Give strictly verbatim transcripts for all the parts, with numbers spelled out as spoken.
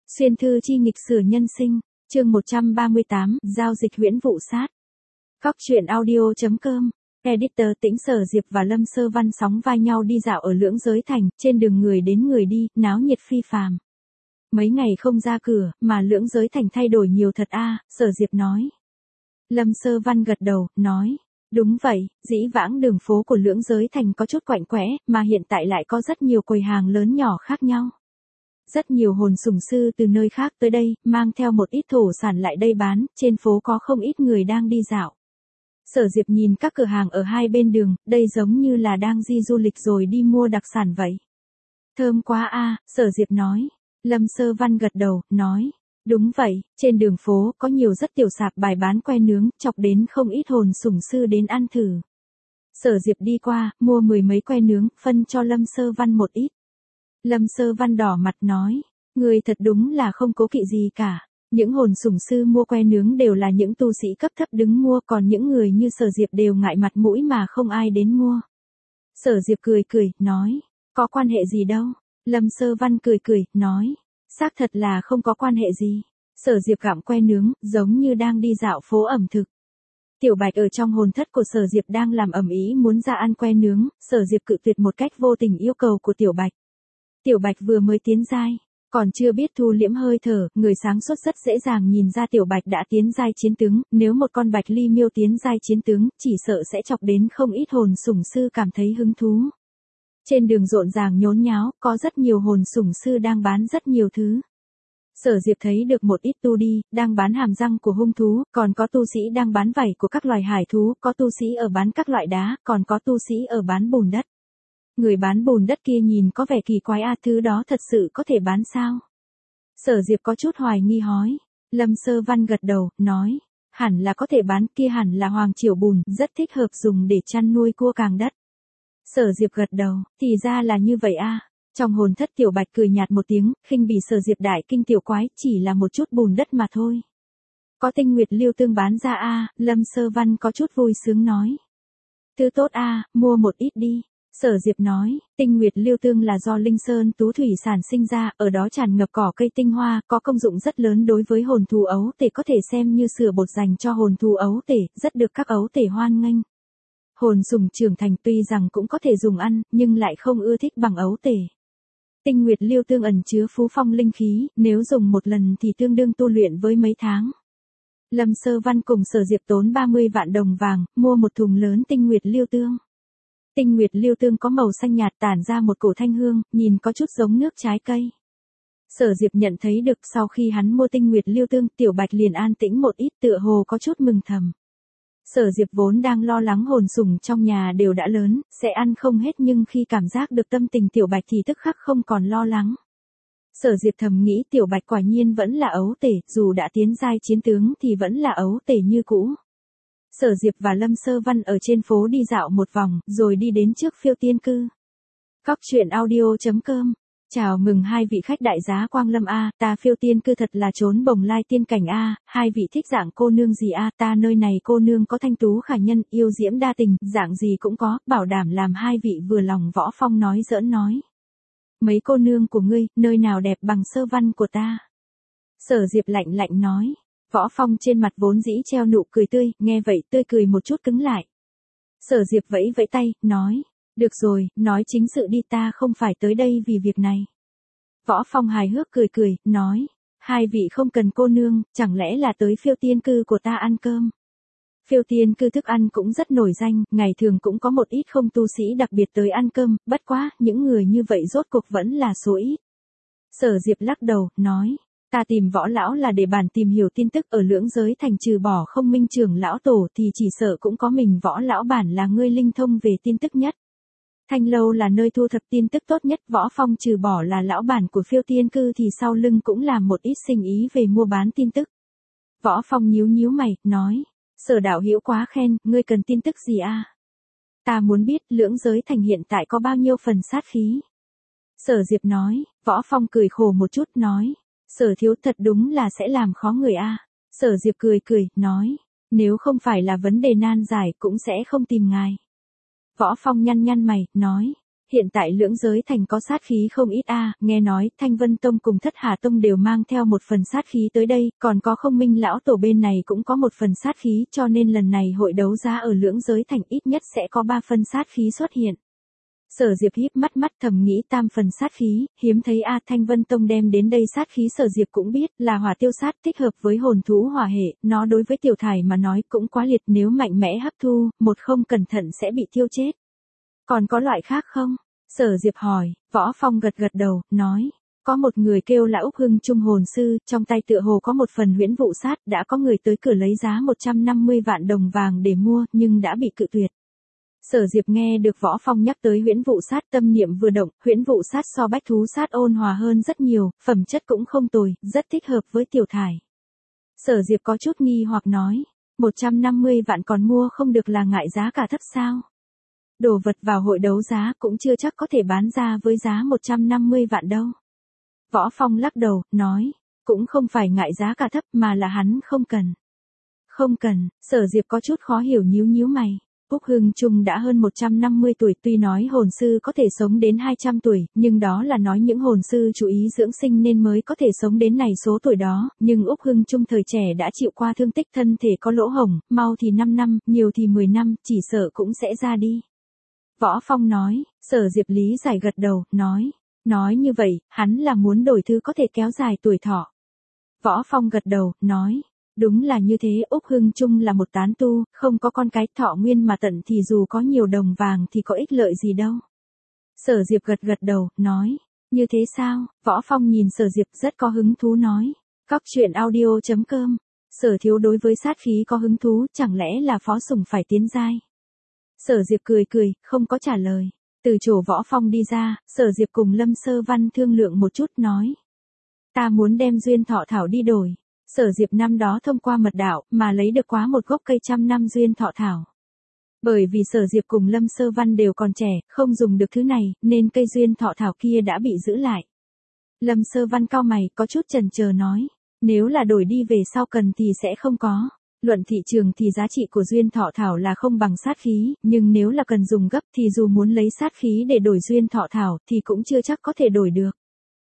Xuyên thư chi nghịch sử nhân sinh, chương một trăm ba mươi tám, giao dịch huyễn vụ sát. Góc truyện audio.com, editor Tĩnh Sở Diệp và Lâm Sơ Văn sóng vai nhau đi dạo ở Lưỡng Giới Thành, trên đường người đến người đi, náo nhiệt phi phàm. Mấy ngày không ra cửa, mà Lưỡng Giới Thành thay đổi nhiều thật a, Sở Diệp nói. Lâm Sơ Văn gật đầu, nói. Đúng vậy, dĩ vãng đường phố của Lưỡng Giới Thành có chút quạnh quẽ, mà hiện tại lại có rất nhiều quầy hàng lớn nhỏ khác nhau. Rất nhiều hồn sủng sư từ nơi khác tới đây, mang theo một ít thổ sản lại đây bán, trên phố có không ít người đang đi dạo. Sở Diệp nhìn các cửa hàng ở hai bên đường, đây giống như là đang đi du lịch rồi đi mua đặc sản vậy. Thơm quá a, Sở Diệp nói. Lâm Sơ Văn gật đầu, nói. Đúng vậy, trên đường phố có nhiều rất tiểu sạp bài bán que nướng, chọc đến không ít hồn sủng sư đến ăn thử. Sở Diệp đi qua, mua mười mấy que nướng, phân cho Lâm Sơ Văn một ít. Lâm Sơ Văn đỏ mặt nói, người thật đúng là không cố kỵ gì cả. Những hồn sủng sư mua que nướng đều là những tu sĩ cấp thấp đứng mua, còn những người như Sở Diệp đều ngại mặt mũi mà không ai đến mua. Sở Diệp cười cười, nói, có quan hệ gì đâu. Lâm Sơ Văn cười cười, nói, xác thật là không có quan hệ gì. Sở Diệp gặm que nướng, giống như đang đi dạo phố ẩm thực. Tiểu Bạch ở trong hồn thất của Sở Diệp đang làm ầm ĩ muốn ra ăn que nướng, Sở Diệp cự tuyệt một cách vô tình yêu cầu của Tiểu Bạch. Tiểu Bạch vừa mới tiến giai, còn chưa biết thu liễm hơi thở, người sáng suốt rất dễ dàng nhìn ra Tiểu Bạch đã tiến giai chiến tướng, nếu một con Bạch Ly Miêu tiến giai chiến tướng, chỉ sợ sẽ chọc đến không ít hồn sủng sư cảm thấy hứng thú. Trên đường rộn ràng nhốn nháo, có rất nhiều hồn sủng sư đang bán rất nhiều thứ. Sở Diệp thấy được một ít tu đi, đang bán hàm răng của hung thú, còn có tu sĩ đang bán vảy của các loài hải thú, có tu sĩ ở bán các loại đá, còn có tu sĩ ở bán bùn đất. Người bán bùn đất kia nhìn có vẻ kỳ quái a, thứ đó thật sự có thể bán sao? Sở Diệp có chút hoài nghi hỏi. Lâm Sơ Văn gật đầu, nói, hẳn là có thể bán, kia hẳn là hoàng triều bùn, rất thích hợp dùng để chăn nuôi cua càng đất. Sở Diệp gật đầu, thì ra là như vậy a. Trong hồn thất Tiểu Bạch cười nhạt một tiếng, khinh bỉ Sở Diệp đại kinh tiểu quái, chỉ là một chút bùn đất mà thôi. Có tinh nguyệt lưu tương bán ra a, Lâm Sơ Văn có chút vui sướng nói. Thứ tốt a, mua một ít đi. Sở Diệp nói, tinh nguyệt lưu tương là do linh sơn tú thủy sản sinh ra, ở đó tràn ngập cỏ cây tinh hoa, có công dụng rất lớn đối với hồn thú ấu tể, có thể xem như sữa bột dành cho hồn thú ấu tể, rất được các ấu tể hoan nghênh. Hồn sủng trưởng thành tuy rằng cũng có thể dùng ăn, nhưng lại không ưa thích bằng ấu tể. Tinh nguyệt lưu tương ẩn chứa phú phong linh khí, nếu dùng một lần thì tương đương tu luyện với mấy tháng. Lâm Sơ Văn cùng Sở Diệp tốn ba mươi vạn đồng vàng, mua một thùng lớn tinh nguyệt lưu tương. Tinh nguyệt lưu tương có màu xanh nhạt tản ra một cổ thanh hương, nhìn có chút giống nước trái cây. Sở Diệp nhận thấy được sau khi hắn mua tinh nguyệt lưu tương, Tiểu Bạch liền an tĩnh một ít, tựa hồ có chút mừng thầm. Sở Diệp vốn đang lo lắng hồn sủng trong nhà đều đã lớn, sẽ ăn không hết, nhưng khi cảm giác được tâm tình Tiểu Bạch thì tức khắc không còn lo lắng. Sở Diệp thầm nghĩ Tiểu Bạch quả nhiên vẫn là ấu tể, dù đã tiến giai chiến tướng thì vẫn là ấu tể như cũ. Sở Diệp và Lâm Sơ Văn ở trên phố đi dạo một vòng, rồi đi đến trước Phiêu Tiên Cư. Góc truyện audio.com. Chào mừng hai vị khách đại giá Quang Lâm a, ta Phiêu Tiên Cư thật là trốn bồng lai tiên cảnh a, hai vị thích dạng cô nương gì a, ta nơi này cô nương có thanh tú khả nhân, yêu diễm đa tình, dạng gì cũng có, bảo đảm làm hai vị vừa lòng. Võ Phong nói giỡn nói. Mấy cô nương của ngươi, nơi nào đẹp bằng Sơ Văn của ta? Sở Diệp lạnh lạnh nói. Võ Phong trên mặt vốn dĩ treo nụ cười tươi, nghe vậy tươi cười một chút cứng lại. Sở Diệp vẫy vẫy tay, nói, được rồi, nói chính sự đi, ta không phải tới đây vì việc này. Võ Phong hài hước cười cười, nói, hai vị không cần cô nương, chẳng lẽ là tới Phiêu Tiên Cư của ta ăn cơm? Phiêu Tiên Cư thức ăn cũng rất nổi danh, ngày thường cũng có một ít không tu sĩ đặc biệt tới ăn cơm, bất quá, những người như vậy rốt cuộc vẫn là số ít. Sở Diệp lắc đầu, nói. Ta tìm Võ lão là để bản tìm hiểu tin tức ở Lưỡng Giới Thành, trừ bỏ Không Minh trưởng lão tổ thì chỉ sợ cũng có mình Võ lão bản là ngươi linh thông về tin tức nhất. Thanh lâu là nơi thu thập tin tức tốt nhất, Võ Phong trừ bỏ là lão bản của Phiêu Tiên Cư thì sau lưng cũng làm một ít sinh ý về mua bán tin tức. Võ Phong nhíu nhíu mày, nói, Sở đạo hữu quá khen, ngươi cần tin tức gì a? Ta muốn biết Lưỡng Giới Thành hiện tại có bao nhiêu phần sát khí. Sở Diệp nói. Võ Phong cười khổ một chút, nói. Sở thiếu thật đúng là sẽ làm khó người a. Sở Diệp cười cười, nói, nếu không phải là vấn đề nan giải cũng sẽ không tìm ngài. Võ Phong nhăn nhăn mày, nói, hiện tại lưỡng giới thành có sát khí không ít a, nghe nói Thanh Vân Tông cùng Thất Hà Tông đều mang theo một phần sát khí tới đây, còn có Không Minh lão tổ bên này cũng có một phần sát khí, cho nên lần này hội đấu giá ở lưỡng giới thành ít nhất sẽ có ba phần sát khí xuất hiện. Sở Diệp híp mắt mắt thầm nghĩ tam phần sát khí, hiếm thấy a, Thanh Vân Tông đem đến đây sát khí Sở Diệp cũng biết là hỏa tiêu sát, thích hợp với hồn thú hỏa hệ, nó đối với tiểu thải mà nói cũng quá liệt, nếu mạnh mẽ hấp thu, một không cẩn thận sẽ bị tiêu chết. Còn có loại khác không? Sở Diệp hỏi. Võ Phong gật gật đầu, nói. Có một người kêu là Úc Hưng Trung hồn sư, trong tay tựa hồ có một phần huyễn vụ sát, đã có người tới cửa lấy giá một trăm năm mươi vạn đồng vàng để mua, nhưng đã bị cự tuyệt. Sở Diệp nghe được Võ Phong nhắc tới huyễn vụ sát, tâm niệm vừa động, huyễn vụ sát so bách thú sát ôn hòa hơn rất nhiều, phẩm chất cũng không tồi, rất thích hợp với tiểu thải. Sở Diệp có chút nghi hoặc nói, một trăm năm mươi vạn còn mua không được là ngại giá cả thấp sao? Đồ vật vào hội đấu giá cũng chưa chắc có thể bán ra với giá một trăm năm mươi vạn đâu. Võ Phong lắc đầu, nói, cũng không phải ngại giá cả thấp mà là hắn không cần. Không cần, Sở Diệp có chút khó hiểu nhíu nhíu mày. Úc Hưng Trung đã hơn một trăm năm mươi tuổi, tuy nói hồn sư có thể sống đến hai trăm tuổi, nhưng đó là nói những hồn sư chú ý dưỡng sinh nên mới có thể sống đến này số tuổi đó, nhưng Úc Hưng Trung thời trẻ đã chịu qua thương tích, thân thể có lỗ hổng, mau thì năm năm, nhiều thì mười năm, chỉ sợ cũng sẽ ra đi. Võ Phong nói. Sở Diệp lý giải gật đầu, nói, nói như vậy, hắn là muốn đổi thứ có thể kéo dài tuổi thọ. Võ Phong gật đầu, nói, đúng là như thế, Úc Hưng Trung là một tán tu, không có con cái, thọ nguyên mà tận thì dù có nhiều đồng vàng thì có ích lợi gì đâu. Sở Diệp gật gật đầu, nói, như thế sao? Võ Phong nhìn Sở Diệp rất có hứng thú nói, Cóc truyện audio chấm com, Sở thiếu đối với sát khí có hứng thú, chẳng lẽ là phó sủng phải tiến giai? Sở Diệp cười cười, không có trả lời. Từ chỗ Võ Phong đi ra, Sở Diệp cùng Lâm Sơ Văn thương lượng một chút nói. Ta muốn đem duyên thọ thảo đi đổi. Sở Diệp năm đó thông qua mật đạo mà lấy được quá một gốc cây trăm năm duyên thọ thảo. Bởi vì Sở Diệp cùng Lâm Sơ Văn đều còn trẻ, không dùng được thứ này, nên cây duyên thọ thảo kia đã bị giữ lại. Lâm Sơ Văn cau mày, có chút chần chờ nói. Nếu là đổi đi về sau cần thì sẽ không có. Luận thị trường thì giá trị của duyên thọ thảo là không bằng sát khí, nhưng nếu là cần dùng gấp thì dù muốn lấy sát khí để đổi duyên thọ thảo thì cũng chưa chắc có thể đổi được.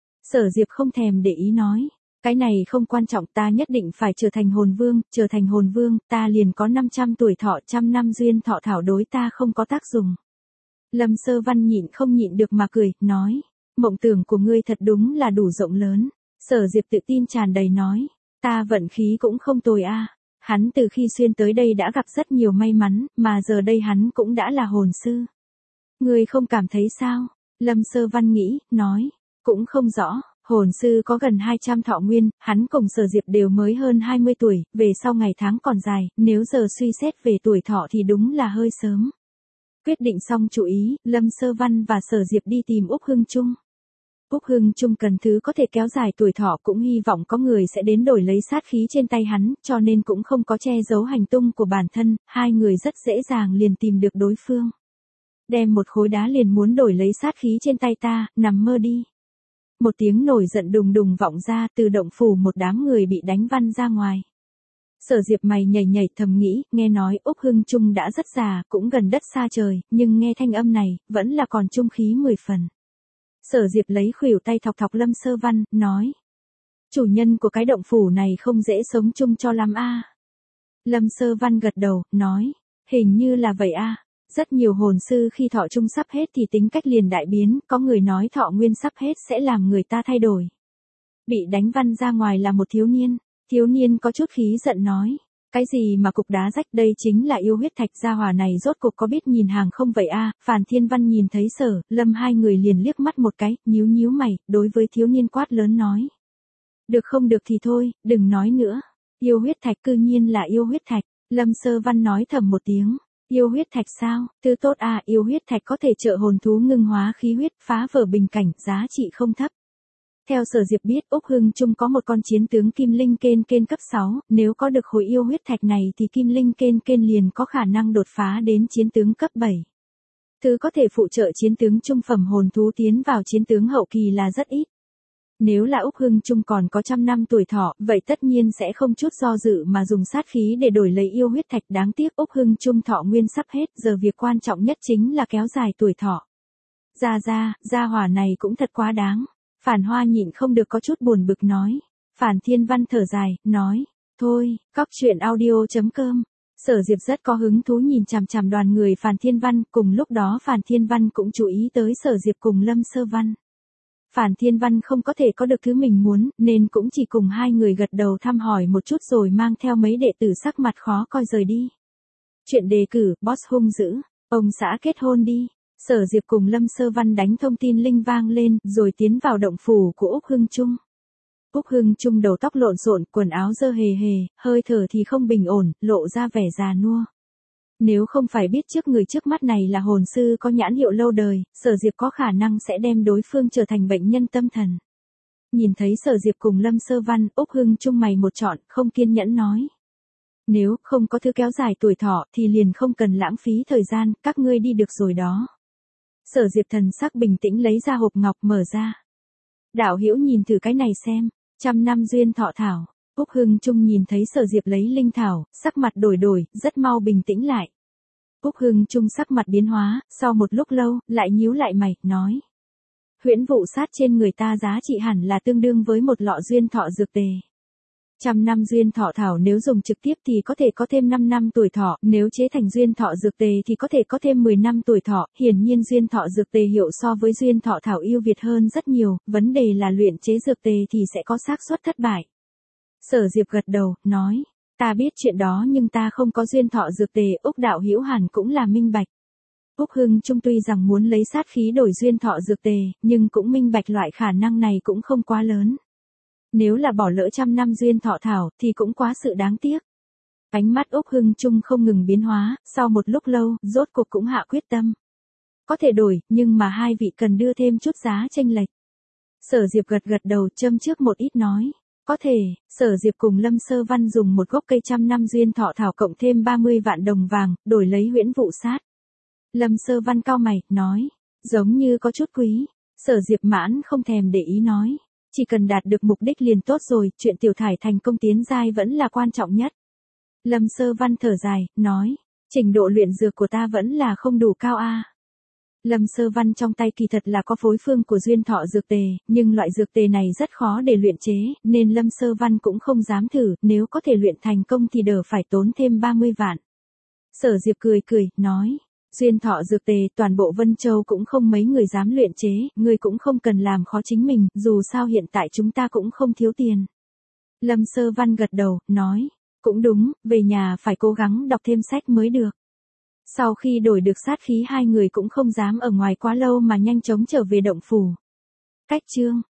Sở Diệp không thèm để ý nói, cái này không quan trọng, ta nhất định phải trở thành hồn vương, trở thành hồn vương, ta liền có năm trăm tuổi thọ, trăm năm duyên thọ thảo đối ta không có tác dụng. Lâm Sơ Văn nhịn không nhịn được mà cười, nói, mộng tưởng của ngươi thật đúng là đủ rộng lớn. Sở Diệp tự tin tràn đầy nói, ta vận khí cũng không tồi a. Hắn từ khi xuyên tới đây đã gặp rất nhiều may mắn, mà giờ đây hắn cũng đã là hồn sư. Ngươi không cảm thấy sao? Lâm Sơ Văn nghĩ, nói, cũng không rõ, hồn sư có gần hai trăm thọ nguyên, hắn cùng Sở Diệp đều mới hơn hai mươi tuổi, về sau ngày tháng còn dài, nếu giờ suy xét về tuổi thọ thì đúng là hơi sớm. Quyết định xong chủ ý, Lâm Sơ Văn và Sở Diệp đi tìm Úc Hưng Trung. Úc Hưng Trung cần thứ có thể kéo dài tuổi thọ, cũng hy vọng có người sẽ đến đổi lấy sát khí trên tay hắn, cho nên cũng không có che giấu hành tung của bản thân, hai người rất dễ dàng liền tìm được đối phương. Đem một khối đá liền muốn đổi lấy sát khí trên tay ta, nằm mơ đi. Một tiếng nổi giận đùng đùng vọng ra, từ động phủ một đám người bị đánh văng ra ngoài. Sở Diệp mày nhảy nhảy thầm nghĩ, nghe nói Úc Hưng Trung đã rất già, cũng gần đất xa trời, nhưng nghe thanh âm này, vẫn là còn trung khí mười phần. Sở Diệp lấy khuỷu tay thọc thọc Lâm Sơ Văn, nói. Chủ nhân của cái động phủ này không dễ sống chung cho lắm a. Lâm Sơ Văn gật đầu, nói. Hình như là vậy a. Rất nhiều hồn sư khi thọ chung sắp hết thì tính cách liền đại biến, có người nói thọ nguyên sắp hết sẽ làm người ta thay đổi. Bị đánh văng ra ngoài là một thiếu niên. Thiếu niên có chút khí giận nói. Cái gì mà cục đá rách, đây chính là yêu huyết thạch, gia hỏa này rốt cục có biết nhìn hàng không vậy a? À? Phàn Thiên Văn nhìn thấy Sở, Lâm hai người liền liếc mắt một cái, nhíu nhíu mày, đối với thiếu niên quát lớn nói. Được không được thì thôi, đừng nói nữa. Yêu huyết thạch cư nhiên là yêu huyết thạch. Lâm Sơ Văn nói thầm một tiếng. Yêu huyết thạch sao? Thứ tốt à, yêu huyết thạch có thể trợ hồn thú ngưng hóa khí huyết, phá vỡ bình cảnh, giá trị không thấp. Theo Sở Diệp biết, Úc Hưng Trung có một con chiến tướng Kim Linh Kên Kên cấp sáu, nếu có được khối yêu huyết thạch này thì Kim Linh Kên Kên liền có khả năng đột phá đến chiến tướng cấp bảy. Thứ có thể phụ trợ chiến tướng trung phẩm hồn thú tiến vào chiến tướng hậu kỳ là rất ít. Nếu là Úc Hưng Trung còn có trăm năm tuổi thọ, vậy tất nhiên sẽ không chút do dự mà dùng sát khí để đổi lấy yêu huyết thạch, đáng tiếc Úc Hưng Trung thọ nguyên sắp hết, giờ việc quan trọng nhất chính là kéo dài tuổi thọ. Ra ra, gia hỏa này cũng thật quá đáng. Phản Hoa nhịn không được có chút buồn bực nói. Phản Thiên Văn thở dài, nói. Thôi, cóc truyện audio.com. Sở Diệp rất có hứng thú nhìn chằm chằm đoàn người Phản Thiên Văn, cùng lúc đó Phản Thiên Văn cũng chú ý tới Sở Diệp cùng Lâm Sơ Văn. Phản Thiên Văn không có thể có được thứ mình muốn, nên cũng chỉ cùng hai người gật đầu thăm hỏi một chút rồi mang theo mấy đệ tử sắc mặt khó coi rời đi. Chuyện đề cử, boss hung dữ, ông xã kết hôn đi. Sở Diệp cùng Lâm Sơ Văn đánh thông tin linh vang lên, rồi tiến vào động phủ của Úc Hưng Trung. Úc Hưng Trung đầu tóc lộn xộn, quần áo dơ hề hề, hơi thở thì không bình ổn, lộ ra vẻ già nua. Nếu không phải biết trước người trước mắt này là hồn sư có nhãn hiệu lâu đời, Sở Diệp có khả năng sẽ đem đối phương trở thành bệnh nhân tâm thần. Nhìn thấy Sở Diệp cùng Lâm Sơ Văn, Úc Hưng Trung mày một trọn, không kiên nhẫn nói. Nếu không có thứ kéo dài tuổi thọ thì liền không cần lãng phí thời gian, các ngươi đi được rồi đó. Sở Diệp thần sắc bình tĩnh lấy ra hộp ngọc mở ra. Đạo hữu nhìn thử cái này xem, trăm năm duyên thọ thảo. Úc Hưng Trung nhìn thấy Sở Diệp lấy linh thảo, sắc mặt đổi đổi, rất mau bình tĩnh lại. Úc Hưng Trung sắc mặt biến hóa, sau một lúc lâu, lại nhíu lại mày, nói. Huyễn vụ sát trên người ta giá trị hẳn là tương đương với một lọ duyên thọ dược tề. Trăm năm duyên thọ thảo nếu dùng trực tiếp thì có thể có thêm năm năm tuổi thọ, nếu chế thành duyên thọ dược tề thì có thể có thêm mười năm tuổi thọ, hiển nhiên duyên thọ dược tề hiệu so với duyên thọ thảo ưu việt hơn rất nhiều, vấn đề là luyện chế dược tề thì sẽ có xác suất thất bại. Sở Diệp gật đầu, nói, ta biết chuyện đó nhưng ta không có duyên thọ dược tề, Úc đạo hữu hẳn cũng là minh bạch. Úc Hưng Trung tuy rằng muốn lấy sát khí đổi duyên thọ dược tề, nhưng cũng minh bạch loại khả năng này cũng không quá lớn. Nếu là bỏ lỡ trăm năm duyên thọ thảo thì cũng quá sự đáng tiếc. Ánh mắt Úc Hưng Trung không ngừng biến hóa, sau một lúc lâu, rốt cuộc cũng hạ quyết tâm. Có thể đổi, nhưng mà hai vị cần đưa thêm chút giá chênh lệch. Sở Diệp gật gật đầu châm trước một ít nói. Có thể, Sở Diệp cùng Lâm Sơ Văn dùng một gốc cây trăm năm duyên thọ thảo cộng thêm ba mươi vạn đồng vàng, đổi lấy huyễn vụ sát. Lâm Sơ Văn cau mày, nói, giống như có chút quý. Sở Diệp mãn không thèm để ý nói. Chỉ cần đạt được mục đích liền tốt rồi, chuyện tiểu thải thành công tiến giai vẫn là quan trọng nhất. Lâm Sơ Văn thở dài, nói, trình độ luyện dược của ta vẫn là không đủ cao a. Lâm Sơ Văn trong tay kỳ thật là có phối phương của duyên thọ dược tề, nhưng loại dược tề này rất khó để luyện chế, nên Lâm Sơ Văn cũng không dám thử, nếu có thể luyện thành công thì đỡ phải tốn thêm ba mươi vạn. Sở Diệp cười cười, nói, duyên thọ dược tề toàn bộ Vân Châu cũng không mấy người dám luyện chế, người cũng không cần làm khó chính mình, dù sao hiện tại chúng ta cũng không thiếu tiền. Lâm Sơ Văn gật đầu, nói, cũng đúng, về nhà phải cố gắng đọc thêm sách mới được. Sau khi đổi được sát khí hai người cũng không dám ở ngoài quá lâu mà nhanh chóng trở về động phủ. Cách chương